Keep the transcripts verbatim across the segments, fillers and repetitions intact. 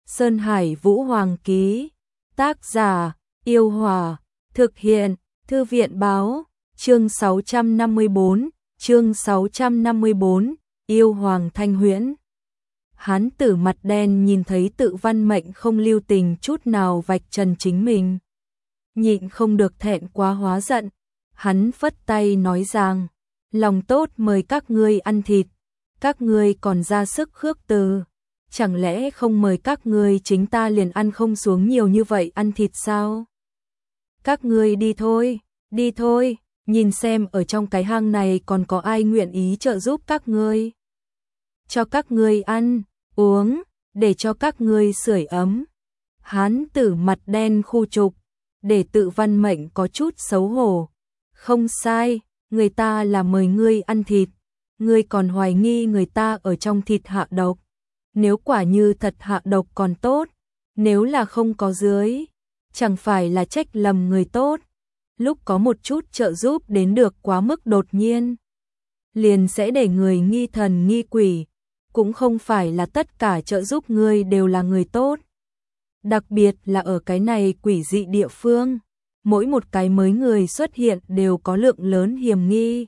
Sơn Hải Vũ Hoàng ký. Tác giả, Yêu Hòa. Thực hiện, Thư viện báo. Chương sáu trăm năm mươi bốn, chương sáu trăm năm mươi bốn, Yêu Hoàng Thanh Huyễn. Hán tử mặt đen nhìn thấy Tự Văn Mệnh không lưu tình chút nào vạch trần chính mình. Nhịn không được thẹn quá hóa giận. Hắn phất tay nói rằng, lòng tốt mời các ngươi ăn thịt. Các ngươi còn ra sức khước từ. Chẳng lẽ không mời các ngươi chính ta liền ăn không xuống nhiều như vậy ăn thịt sao? Các ngươi đi thôi, đi thôi, nhìn xem ở trong cái hang này còn có ai nguyện ý trợ giúp các ngươi. Cho các ngươi ăn, uống, để cho các ngươi sưởi ấm. Hán tử mặt đen khu trục, để Tự Văn Mệnh có chút xấu hổ. Không sai, người ta là mời ngươi ăn thịt, ngươi còn hoài nghi người ta ở trong thịt hạ độc. Nếu quả như thật hạ độc còn tốt, nếu là không có dưới, chẳng phải là trách lầm người tốt. Lúc có một chút trợ giúp đến được quá mức đột nhiên, liền sẽ để người nghi thần nghi quỷ, cũng không phải là tất cả trợ giúp ngươi đều là người tốt. Đặc biệt là ở cái này quỷ dị địa phương, mỗi một cái mới người xuất hiện đều có lượng lớn hiểm nghi.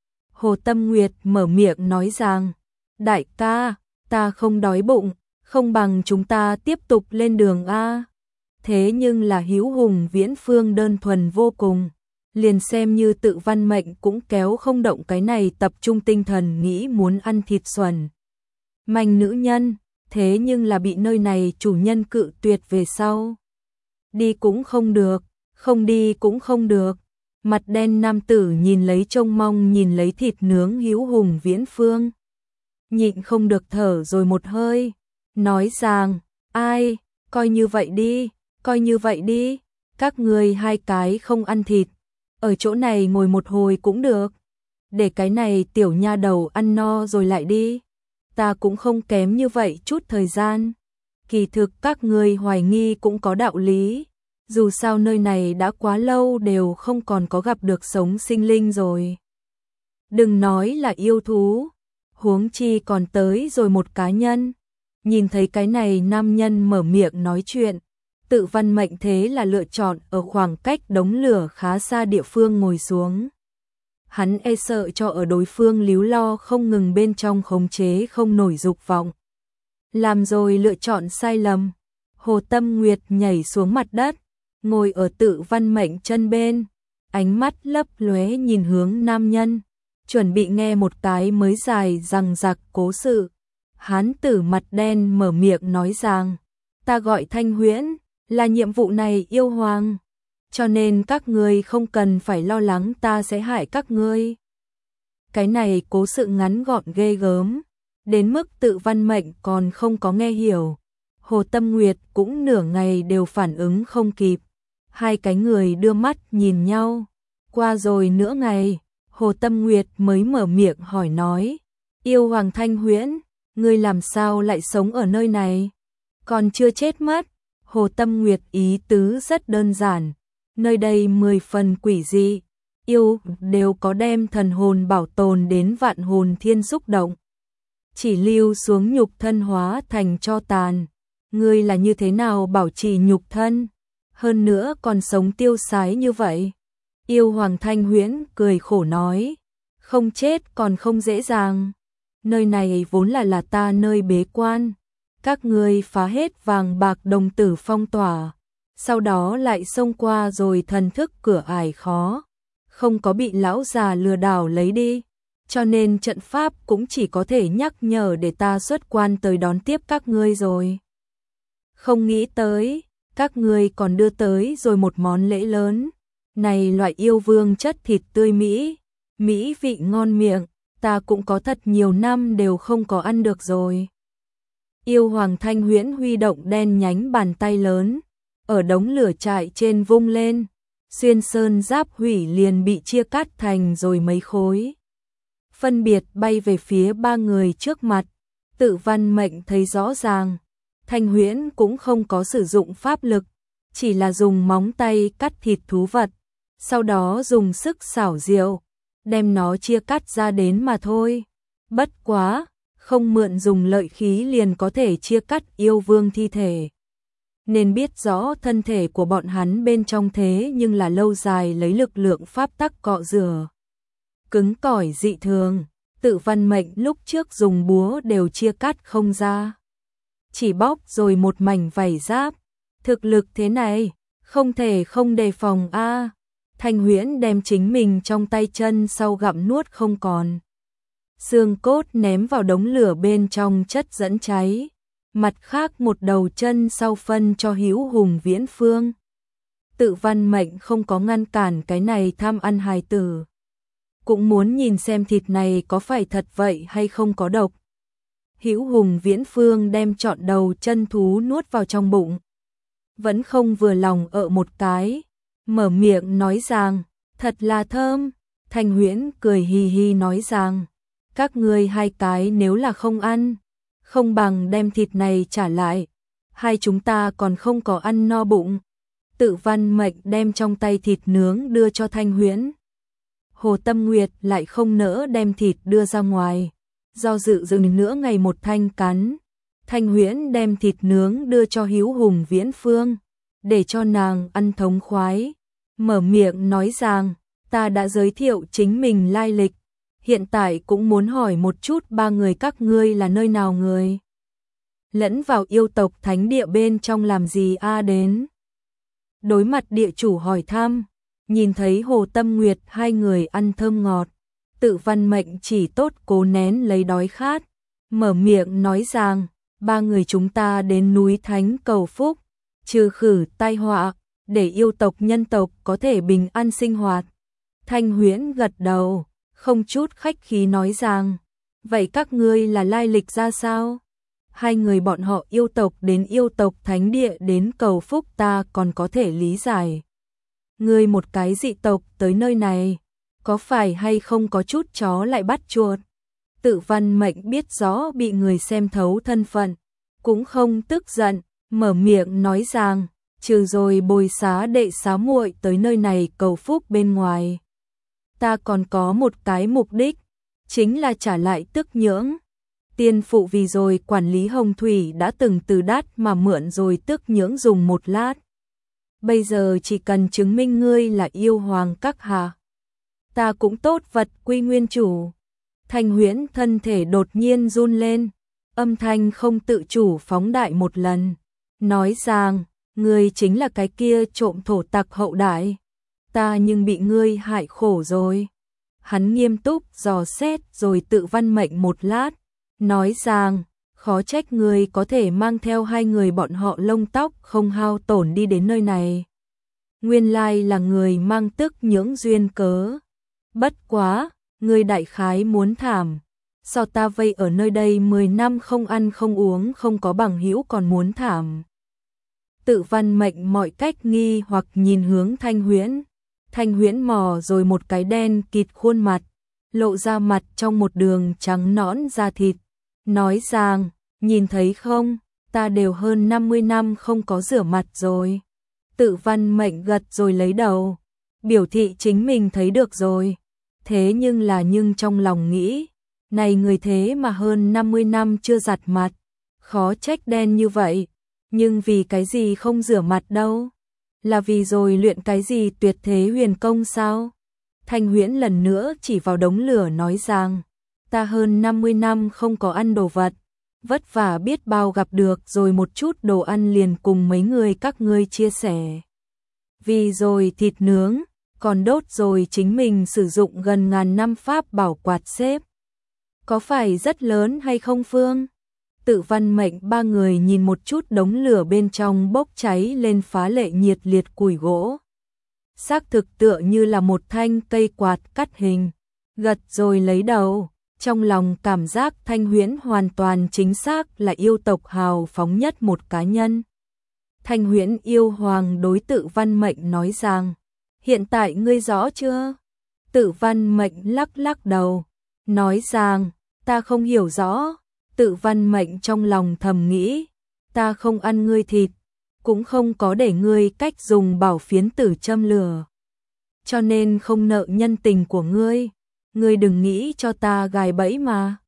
Hồ Tâm Nguyệt mở miệng nói rằng, đại ca, ta không đói bụng, không bằng chúng ta tiếp tục lên đường a. Thế nhưng là Hữu Hùng Viễn Phương đơn thuần vô cùng, liền xem như Tự Văn Mệnh cũng kéo không động cái này tập trung tinh thần nghĩ muốn ăn thịt xuẩn manh nữ nhân, thế nhưng là bị nơi này chủ nhân cự tuyệt về sau. Đi cũng không được, không đi cũng không được. Mặt đen nam tử nhìn lấy trông mong nhìn lấy thịt nướng Hữu Hùng Viễn Phương, nhịn không được thở rồi một hơi, nói rằng, ai, coi như vậy đi, coi như vậy đi, các ngươi hai cái không ăn thịt, ở chỗ này ngồi một hồi cũng được, để cái này tiểu nha đầu ăn no rồi lại đi, ta cũng không kém như vậy chút thời gian. Kỳ thực các ngươi hoài nghi cũng có đạo lý, dù sao nơi này đã quá lâu đều không còn có gặp được sống sinh linh rồi. Đừng nói là yêu thú, huống chi còn tới rồi một cá nhân. Nhìn thấy cái này nam nhân mở miệng nói chuyện, Tự Văn Mệnh thế là lựa chọn ở khoảng cách đống lửa khá xa địa phương ngồi xuống. Hắn e sợ cho ở đối phương líu lo không ngừng bên trong khống chế không nổi dục vọng. Làm rồi lựa chọn sai lầm. Hồ Tâm Nguyệt nhảy xuống mặt đất, ngồi ở Tự Văn Mệnh chân bên, ánh mắt lấp lóe nhìn hướng nam nhân, chuẩn bị nghe một cái mới dài rằng rạc cố sự. Hán tử mặt đen mở miệng nói rằng, ta gọi Thanh Huyễn, là nhiệm vụ này yêu hoàng, cho nên các ngươi không cần phải lo lắng ta sẽ hại các ngươi. Cái này cố sự ngắn gọn ghê gớm, đến mức Tự Văn Mệnh còn không có nghe hiểu. Hồ Tâm Nguyệt cũng nửa ngày đều phản ứng không kịp. Hai cái người đưa mắt nhìn nhau. Qua rồi nửa ngày, Hồ Tâm Nguyệt mới mở miệng hỏi nói, yêu hoàng Thanh Huyễn, ngươi làm sao lại sống ở nơi này? Còn chưa chết mất. Hồ Tâm Nguyệt ý tứ rất đơn giản, nơi đây mười phần quỷ dị, yêu đều có đem thần hồn bảo tồn đến vạn hồn thiên xúc động, chỉ lưu xuống nhục thân hóa thành tro tàn. Ngươi là như thế nào bảo trì nhục thân, hơn nữa còn sống tiêu sái như vậy? Yêu hoàng Thanh Huyễn cười khổ nói, không chết còn không dễ dàng, nơi này vốn là là ta nơi bế quan, các ngươi phá hết vàng bạc đồng tử phong tỏa, sau đó lại xông qua rồi thần thức cửa ải khó, không có bị lão già lừa đảo lấy đi, cho nên trận pháp cũng chỉ có thể nhắc nhở để ta xuất quan tới đón tiếp các ngươi rồi. Không nghĩ tới, các ngươi còn đưa tới rồi một món lễ lớn, này loại yêu vương chất thịt tươi mỹ, mỹ vị ngon miệng, ta cũng có thật nhiều năm đều không có ăn được rồi. Yêu hoàng Thanh Huyễn huy động đen nhánh bàn tay lớn, ở đống lửa trại trên vung lên, xuyên sơn giáp hủy liền bị chia cắt thành rồi mấy khối, phân biệt bay về phía ba người trước mặt. Tự Văn Mệnh thấy rõ ràng, Thanh Huyễn cũng không có sử dụng pháp lực, chỉ là dùng móng tay cắt thịt thú vật, sau đó dùng sức xảo diệu, đem nó chia cắt ra đến mà thôi. Bất quá, không mượn dùng lợi khí liền có thể chia cắt yêu vương thi thể. Nên biết rõ thân thể của bọn hắn bên trong thế nhưng là lâu dài lấy lực lượng pháp tắc cọ rửa. Cứng cỏi dị thường, Tự Văn Mệnh lúc trước dùng búa đều chia cắt không ra. Chỉ bóp rồi một mảnh vảy giáp. Thực lực thế này, không thể không đề phòng a. À. Thanh Huyễn đem chính mình trong tay chân sau gặm nuốt không còn. Xương cốt ném vào đống lửa bên trong chất dẫn cháy. Mặt khác một đầu chân sau phân cho Hữu Hùng Viễn Phương. Tự Văn Mệnh không có ngăn cản cái này tham ăn hài tử. Cũng muốn nhìn xem thịt này có phải thật vậy hay không có độc. Hữu Hùng Viễn Phương đem trọn đầu chân thú nuốt vào trong bụng. Vẫn không vừa lòng ợ một cái. Mở miệng nói rằng, thật là thơm. Thanh Huyễn cười hì hì nói rằng, các ngươi hai cái nếu là không ăn, không bằng đem thịt này trả lại. Hai chúng ta còn không có ăn no bụng. Tự Văn Mệnh đem trong tay thịt nướng đưa cho Thanh Huyễn. Hồ Tâm Nguyệt lại không nỡ đem thịt đưa ra ngoài. Do dự dừng nữa ngày một thanh cắn. Thanh Huyễn đem thịt nướng đưa cho Hữu Hùng Viễn Phương, để cho nàng ăn thống khoái. Mở miệng nói rằng, ta đã giới thiệu chính mình lai lịch. Hiện tại cũng muốn hỏi một chút ba người các ngươi là nơi nào người. Lẫn vào yêu tộc thánh địa bên trong làm gì a đến. Đối mặt địa chủ hỏi thăm, nhìn thấy Hồ Tâm Nguyệt hai người ăn thơm ngọt. Tự Văn Mệnh chỉ tốt cố nén lấy đói khát. Mở miệng nói rằng, ba người chúng ta đến núi Thánh cầu phúc, trừ khử tai họa, để yêu tộc nhân tộc có thể bình an sinh hoạt. Thanh Huyễn gật đầu, không chút khách khí nói rằng, vậy các ngươi là lai lịch ra sao? Hai người bọn họ yêu tộc đến yêu tộc thánh địa đến cầu phúc ta còn có thể lý giải. Ngươi một cái dị tộc tới nơi này, có phải hay không có chút chó lại bắt chuột? Tự Văn Mệnh biết rõ bị người xem thấu thân phận, cũng không tức giận, mở miệng nói rằng, trừ rồi bồi xá đệ xá muội tới nơi này cầu phúc bên ngoài. Ta còn có một cái mục đích, chính là trả lại tức nhưỡng. Tiên phụ vì rồi quản lý hồng thủy đã từng từ đát mà mượn rồi tức nhưỡng dùng một lát. Bây giờ chỉ cần chứng minh ngươi là yêu hoàng các hạ. Ta cũng tốt vật quy nguyên chủ. Thanh Huyễn thân thể đột nhiên run lên, âm thanh không tự chủ phóng đại một lần. Nói rằng, ngươi chính là cái kia trộm thổ tặc hậu đại. Ta nhưng bị ngươi hại khổ rồi. Hắn nghiêm túc dò xét rồi Tự Văn Mệnh một lát. Nói rằng, khó trách ngươi có thể mang theo hai người bọn họ lông tóc không hao tổn đi đến nơi này. Nguyên lai là người mang tức nhưỡng duyên cớ. Bất quá, ngươi đại khái muốn thảm. Sao ta vây ở nơi đây mười năm không ăn không uống không có bằng hữu còn muốn thảm. Tự Văn Mệnh mọi cách nghi hoặc nhìn hướng Thanh Huyễn. Thanh Huyễn mò rồi một cái đen kịt khuôn mặt, lộ ra mặt trong một đường trắng nõn da thịt. Nói rằng, nhìn thấy không, ta đều hơn năm mươi năm không có rửa mặt rồi. Tự Văn Mệnh gật rồi lấy đầu, biểu thị chính mình thấy được rồi. Thế nhưng là nhưng trong lòng nghĩ, này người thế mà hơn năm mươi năm chưa giặt mặt, khó trách đen như vậy. Nhưng vì cái gì không rửa mặt đâu? Là vì rồi luyện cái gì tuyệt thế huyền công sao? Thanh Huyễn lần nữa chỉ vào đống lửa nói rằng, ta hơn năm mươi năm không có ăn đồ vật, vất vả biết bao gặp được rồi một chút đồ ăn liền cùng mấy người các ngươi chia sẻ. Vì rồi thịt nướng, còn đốt rồi chính mình sử dụng gần ngàn năm pháp bảo quạt xếp. Có phải rất lớn hay không Phương? Tự Văn Mệnh ba người nhìn một chút đống lửa bên trong bốc cháy lên phá lệ nhiệt liệt củi gỗ. Xác thực tựa như là một thanh cây quạt cắt hình, gật rồi lấy đầu, trong lòng cảm giác Thanh Huyễn hoàn toàn chính xác là yêu tộc hào phóng nhất một cá nhân. Thanh Huyễn yêu hoàng đối Tự Văn Mệnh nói rằng, hiện tại ngươi rõ chưa? Tự Văn Mệnh lắc lắc đầu, nói rằng, ta không hiểu rõ. Tự Văn Mệnh trong lòng thầm nghĩ, ta không ăn ngươi thịt, cũng không có để ngươi cách dùng bảo phiến tử châm lửa. Cho nên không nợ nhân tình của ngươi, ngươi đừng nghĩ cho ta gài bẫy mà.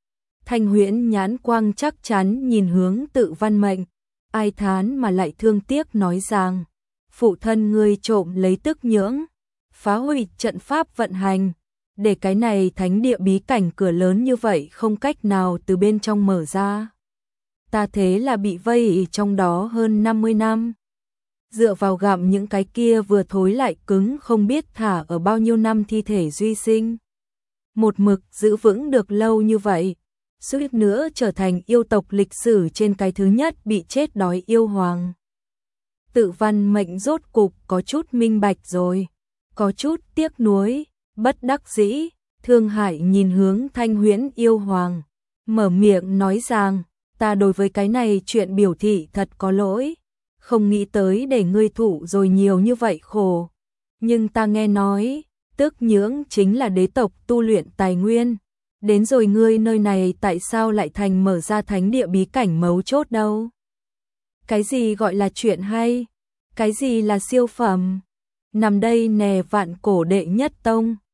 Thanh Huyễn nhãn quang chắc chắn nhìn hướng Tự Văn Mệnh, ai thán mà lại thương tiếc nói rằng, phụ thân ngươi trộm lấy tức nhưỡng, phá hủy trận pháp vận hành, để cái này thánh địa bí cảnh cửa lớn như vậy không cách nào từ bên trong mở ra. Ta thế là bị vây trong đó hơn năm mươi năm. Dựa vào gặm những cái kia vừa thối lại cứng không biết thả ở bao nhiêu năm thi thể duy sinh. Một mực giữ vững được lâu như vậy, suýt nữa trở thành yêu tộc lịch sử trên cái thứ nhất bị chết đói yêu hoàng. Tự Văn Mệnh rốt cục có chút minh bạch rồi, có chút tiếc nuối, bất đắc dĩ, thương hại nhìn hướng Thanh Huyễn yêu hoàng, mở miệng nói rằng, ta đối với cái này chuyện biểu thị thật có lỗi, không nghĩ tới để ngươi thụ rồi nhiều như vậy khổ. Nhưng ta nghe nói, tức nhưỡng chính là đế tộc tu luyện tài nguyên, đến rồi ngươi nơi này tại sao lại thành mở ra thánh địa bí cảnh mấu chốt đâu? Cái gì gọi là chuyện hay? Cái gì là siêu phẩm? Nằm đây nè vạn cổ đệ nhất tông.